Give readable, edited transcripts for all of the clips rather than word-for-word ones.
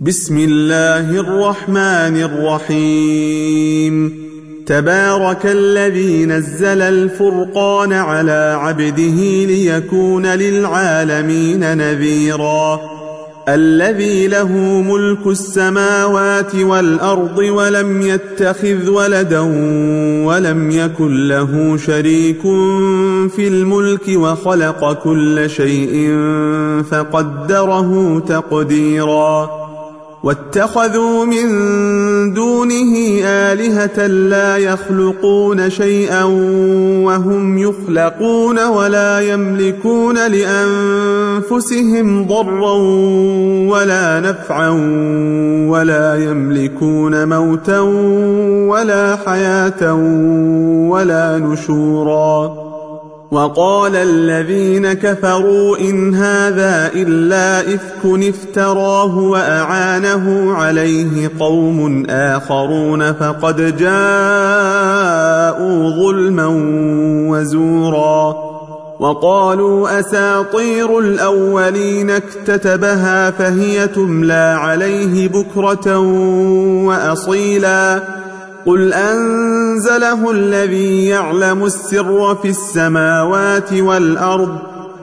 بسم الله الرحمن الرحيم تبارك الذي نزل الفرقان على عبده ليكون للعالمين نذيرا الذي له ملك السماوات والأرض ولم يتخذ ولدا ولم يكن له شريك في الملك وخلق كل شيء فقدره تقديرا واتخذوا من دونه آلهة لا يخلقون شيئا وهم يخلقون ولا يملكون لأنفسهم ضرا ولا نفعا ولا يملكون موتا ولا حياة ولا نشورا وقال الذين كفروا إن هذا إلا إفك افتراه وأعانه عليه قوم آخرون فقد جاءوا ظلما وزورا وقالوا أساطير الأولين اكتتبها فهي تملى عليه بكرة وأصيلا قل أنزله الذي يعلم السر في السماوات والأرض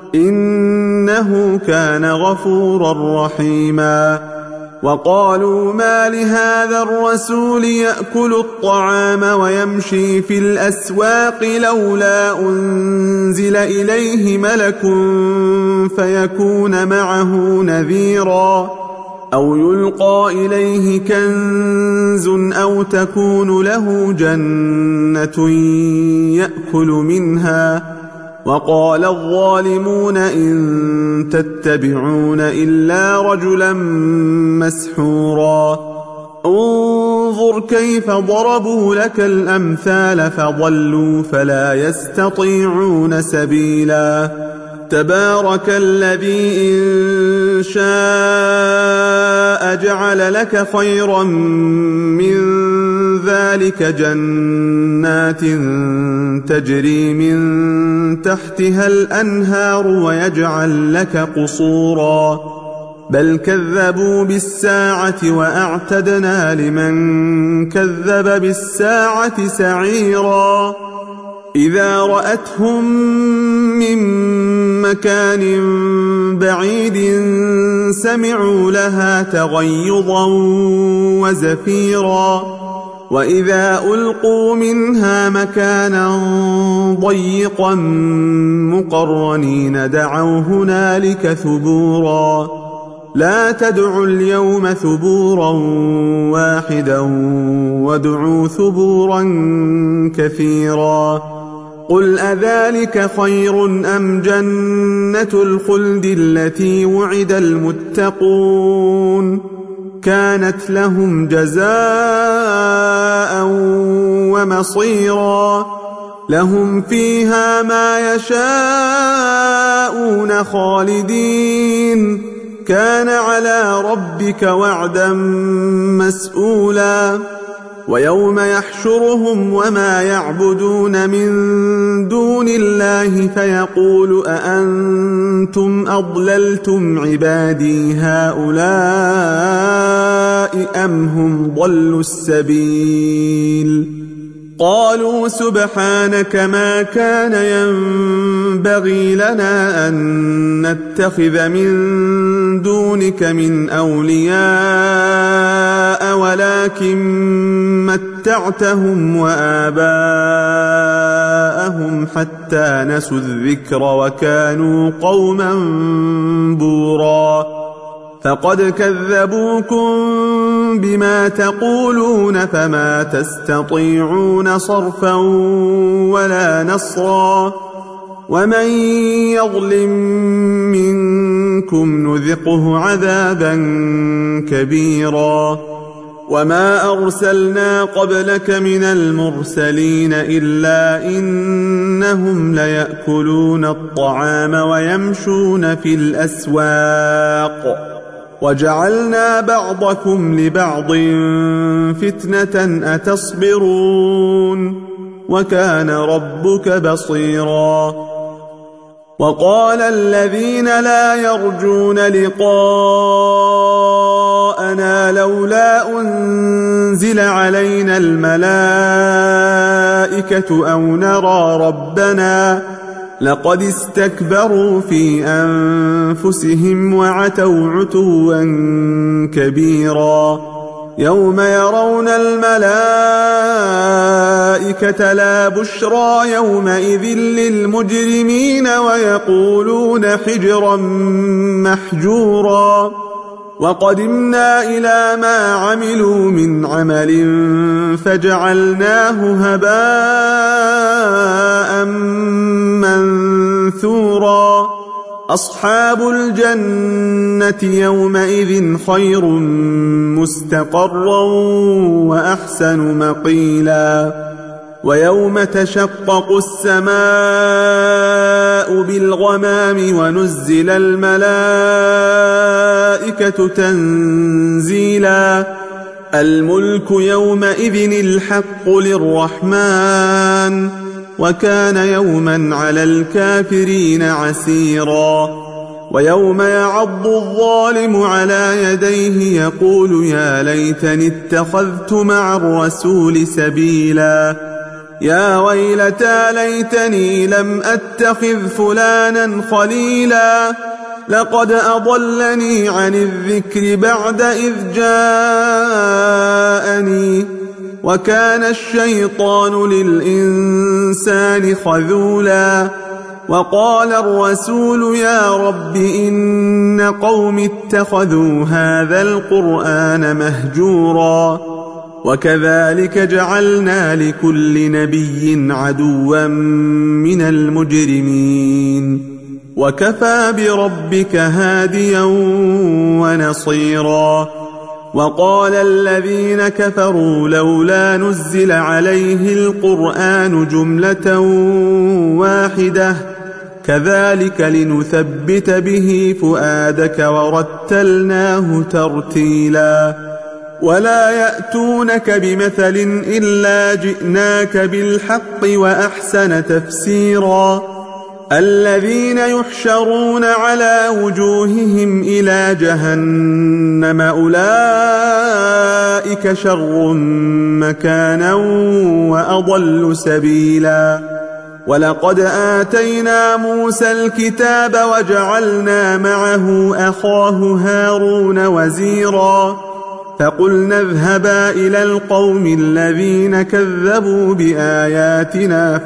إنه كان غفورا رحيما وقالوا ما لهذا الرسول يأكل الطعام ويمشي في الأسواق لولا أنزل إليه ملك فيكون معه نذيرا أو يلقى إليه كنز أو تكون له جنة يأكل منها وقال الظالمون إن تتبعون إلا رجلا مسحورا انظر كيف ضربوا لك الأمثال فضلوا فلا يستطيعون سبيلا تبارك الذي إن شاء جعل لك خيرا من ذلك جنات تجري من تحتها الأنهار ويجعل لك قصورا بل كذبوا بالساعة وأعتدنا لمن كذب بالساعة سعيرا إذا رأتهم من مكان بعيد سمعوا لها تغيظا وزفيرا وإذا ألقوا منها مكانا ضيقا مقرنين دعوا هنالك ثبورا لا تدعوا اليوم ثبورا واحدا وادعوا ثبورا كثيرا قل أذلك خير أم جنة الخلد التي وعد المتقون كانت لهم جزاء ومصيرا لهم فيها ما يشاءون خالدين كان على ربك وعدا مسئولا ويوم يحشرهم وما يعبدون من دون الله فيقول أأنتم أضللتم عبادي هؤلاء أم هم ضلوا السبيل قالوا سبحانك ما كان ينبغي لنا أن نتخذ من دونك من أولياء ولكن متعتهم وآباءهم حتى نسوا الذكر وكانوا قوما بورا فقد كذبوكم بما تقولون فما تستطيعون صرفا ولا نصرا ومن يظلم منكم نذقه عذابا كبيرا وما أرسلنا قبلك من المرسلين إلا إنهم ليأكلون الطعام ويمشون في الأسواق وجعلنا بعضكم لبعض فتنة أتصبرون وكان ربك بصيرا وقال الذين لا يرجون لقاءنا ربنا لولا أنزل علينا الملائكة أو نرى ربنا لقد استكبروا في أنفسهم وعتوا عتوا كبيرا يوم يرون الملائكة لا بشرى يومئذ للمجرمين ويقولون حجرا محجورا وقدمنا إلى ما عملوا من عمل فجعلناه هباء منثورا أصحاب الجنة يومئذ خير مستقرا وأحسن مقيلا ويوم تشقق السماء بالغمام ونزل الملائكة تنزيلا الملك يومئذ الحق للرحمن وكان يوما على الكافرين عسيرا ويوم يعض الظالم على يديه يقول يا ليتني اتخذت مع الرسول سبيلا يا ويلتى ليتني لم أتخذ فلانا خليلا لقد أضلني عن الذكر بعد إذ جاءني وكان الشيطان للإنسان خذولا وقال الرسول يا رب إن قوم اتخذوا هذا القرآن مهجورا وكذلك جعلنا لكل نبي عدوا من المجرمين وكفى بربك هاديا ونصيرا وقال الذين كفروا لولا نزل عليه القرآن جملة واحدة كذلك لنثبت به فؤادك ورتلناه ترتيلا ولا يأتونك بمثل إلا جئناك بالحق وأحسن تفسيرا الذين يحشرون على وجوههم إلى جهنم أولئك شر مكانا وأضل سبيلا ولقد آتينا موسى الكتاب وجعلنا معه أخاه هارون وزيرا فقلنا اذهبا إلى القوم الذين كذبوا بآياتنا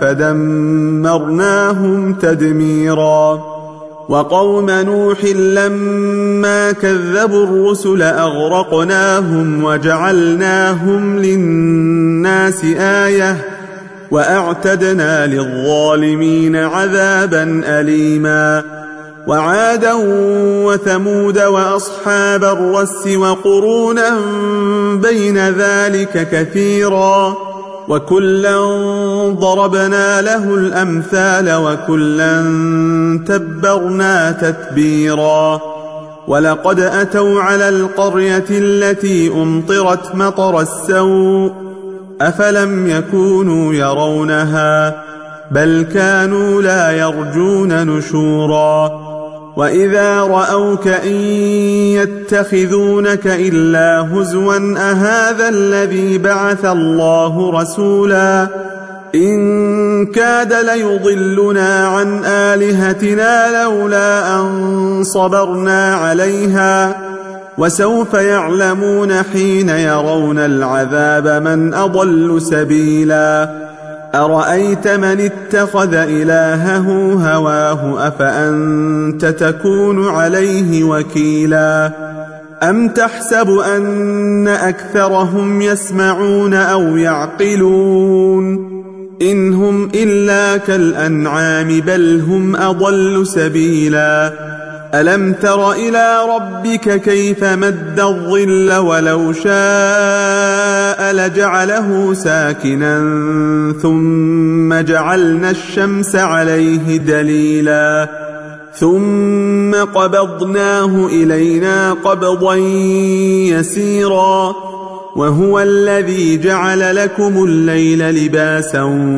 فدمرناهم تدميرا وقوم نوح لما كذبوا الرسل أغرقناهم وجعلناهم للناس آية وأعتدنا للظالمين عذابا أليما وعادا وثمود وأصحاب الرس وقرونا بين ذلك كثيرا وكلا ضربنا له الأمثال وكلا تبرنا تتبيرا ولقد أتوا على القرية التي أمطرت مطر السوء أفلم يكونوا يرونها بل كانوا لا يرجون نشورا وإذا رأوك إن يتخذونك إلا هزوا أهذا الذي بعث الله رسولا إن كاد ليضلنا عن آلهتنا لولا أن صبرنا عليها وسوف يعلمون حين يرون العذاب من أضل سبيلا أرأيت من اتخذ إلهه هواه أفأنت تكون عليه وكيلا أم تحسب أن أكثرهم يسمعون أو يعقلون إن هم إلا كالأنعام بل هم أضل سبيلا ألم تر إلى ربك كيف مد الظل ولو شاء لجعله ساكنا ثم جعلنا الشمس عليه دليلا ثم قبضناه إلينا قبضا يسيرا وهو الذي جعل لكم الليل لباسا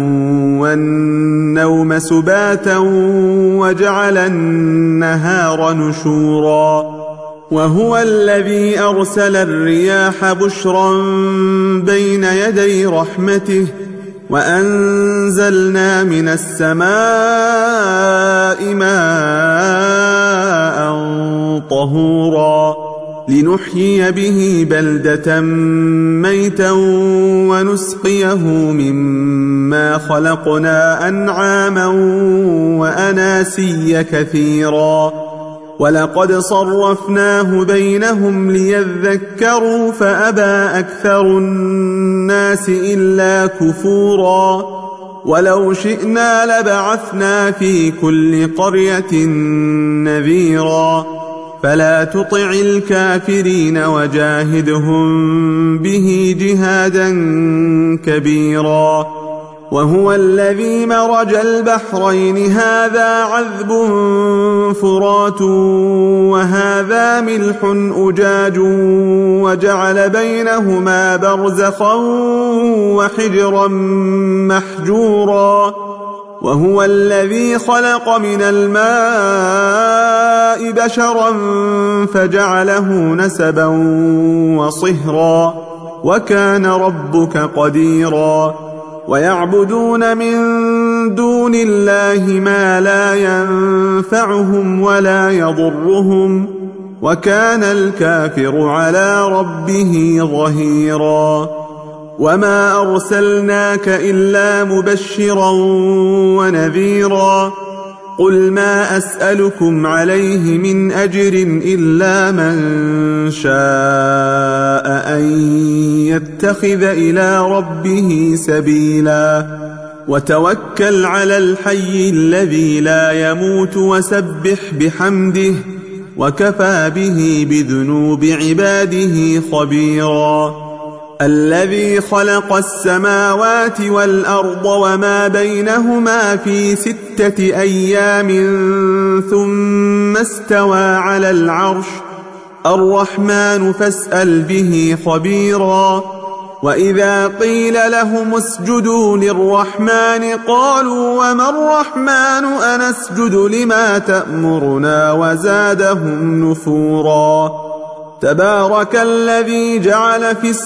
والنوم سباتا وجعل النهار نشورا وهو الذي أرسل الرياح بشرا بين يدي رحمته وأنزلنا من السماء ماء طهورا لنحيي به بلدة ميتا ونسقيه مما خلقنا أنعاما وأناسيا كثيرا ولقد صرفناه بينهم ليذكروا فأبى أكثر الناس إلا كفورا ولو شئنا لبعثنا في كل قرية نذيرا فلا تطع الكافرين وجاهدهم به جهادا كبيرا وهو الذي مرج البحرين هذا عذب فرات وهذا ملح أجاج وجعل بينهما برزخا وحجرا محجورا وهو الذي خلق من الماء بشرا فجعله نسبا وصهرا وكان ربك قديرا ويعبدون من دون الله ما لا ينفعهم ولا يضرهم وكان الكافر على ربه ظهيرا وما أرسلناك إلا مبشرا ونذيرا قل ما أسألكم عليه من أجر إلا من شاء أن يتخذ إلى ربه سبيلا وتوكل على الحي الذي لا يموت وسبح بحمده وكفى به بذنوب عباده خبيرا الذي خلق السماوات والأرض وما بينهما في 6 أيام ثم استوى على العرش الرحمن فاسأل به خبيرا وإذا قيل لهم اسجدوا للرحمن قالوا وما الرحمن أنسجد لما تأمرنا وزادهم نفورا تبارك الذي جعل في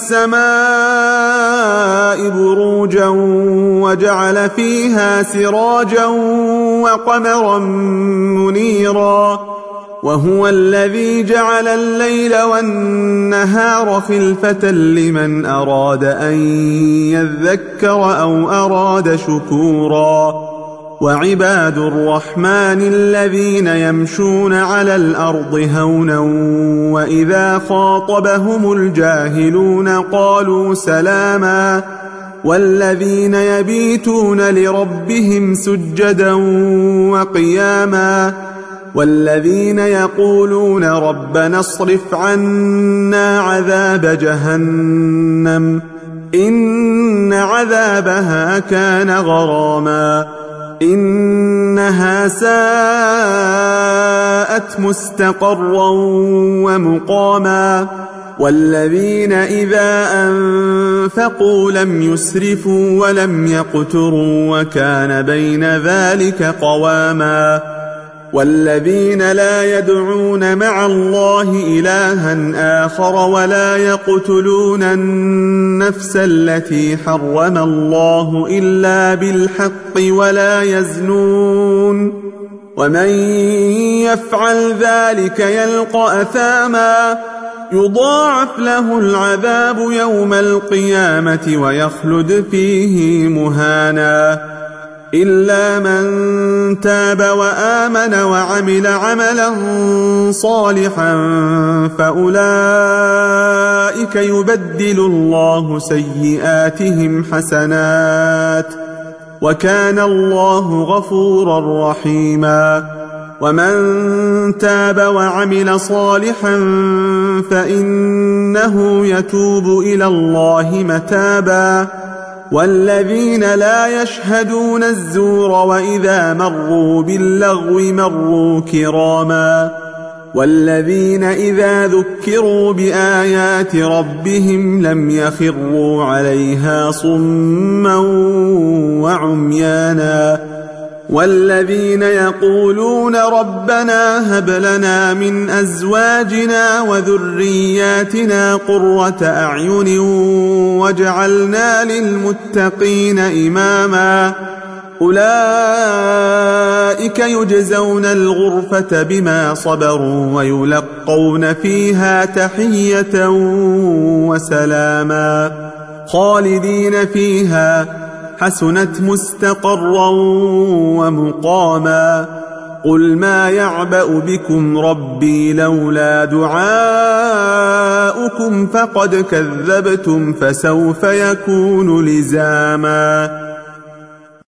السماء بروجا وجعل فيها سراجا وقمرا منيرا وهو الذي جعل الليل والنهار خلفة لمن أراد أن يذكر أو أراد شكورا وعباد الرحمن الذين يمشون على الأرض هونا وإذا خاطبهم الجاهلون قالوا سلاما والذين يبيتون لربهم سجدا وقياما والذين يقولون ربنا اصرف عنا عذاب جهنم إن عذابها كان غراما إنها ساءت مستقرا ومقاما والذين إذا أنفقوا لم يسرفوا ولم يقتروا وكان بين ذلك قواما والذين لا يدعون مع الله إلها آخر ولا يقتلون النفس التي حرم الله إلا بالحق ولا يزنون ومن يفعل ذلك يلقى أثاما يضاعف له العذاب يوم القيامة ويخلد فيه مهانا إلا من تاب وآمن وعمل عملا صالحا فأولئك يبدل الله سيئاتهم حسنات وكان الله غفورا رحيما ومن تاب وعمل صالحا فإنه يتوب إلى الله متابا والذين لا يشهدون الزور وإذا مروا باللغو مروا كراما والذين إذا ذكروا بآيات ربهم لم يخروا عليها صما وعميانا والذين يقولون ربنا هب لنا من أزواجنا وذرياتنا قرة أعين واجعلنا للمتقين إماما أولئك يجزون الغرفة بما صبروا ويلقون فيها تحية وسلاما خالدين فيها حسنت مستقرا ومقاما قل ما يعبأ بكم ربي لولا دعاؤكم فقد كذبتم فسوف يكون لزاما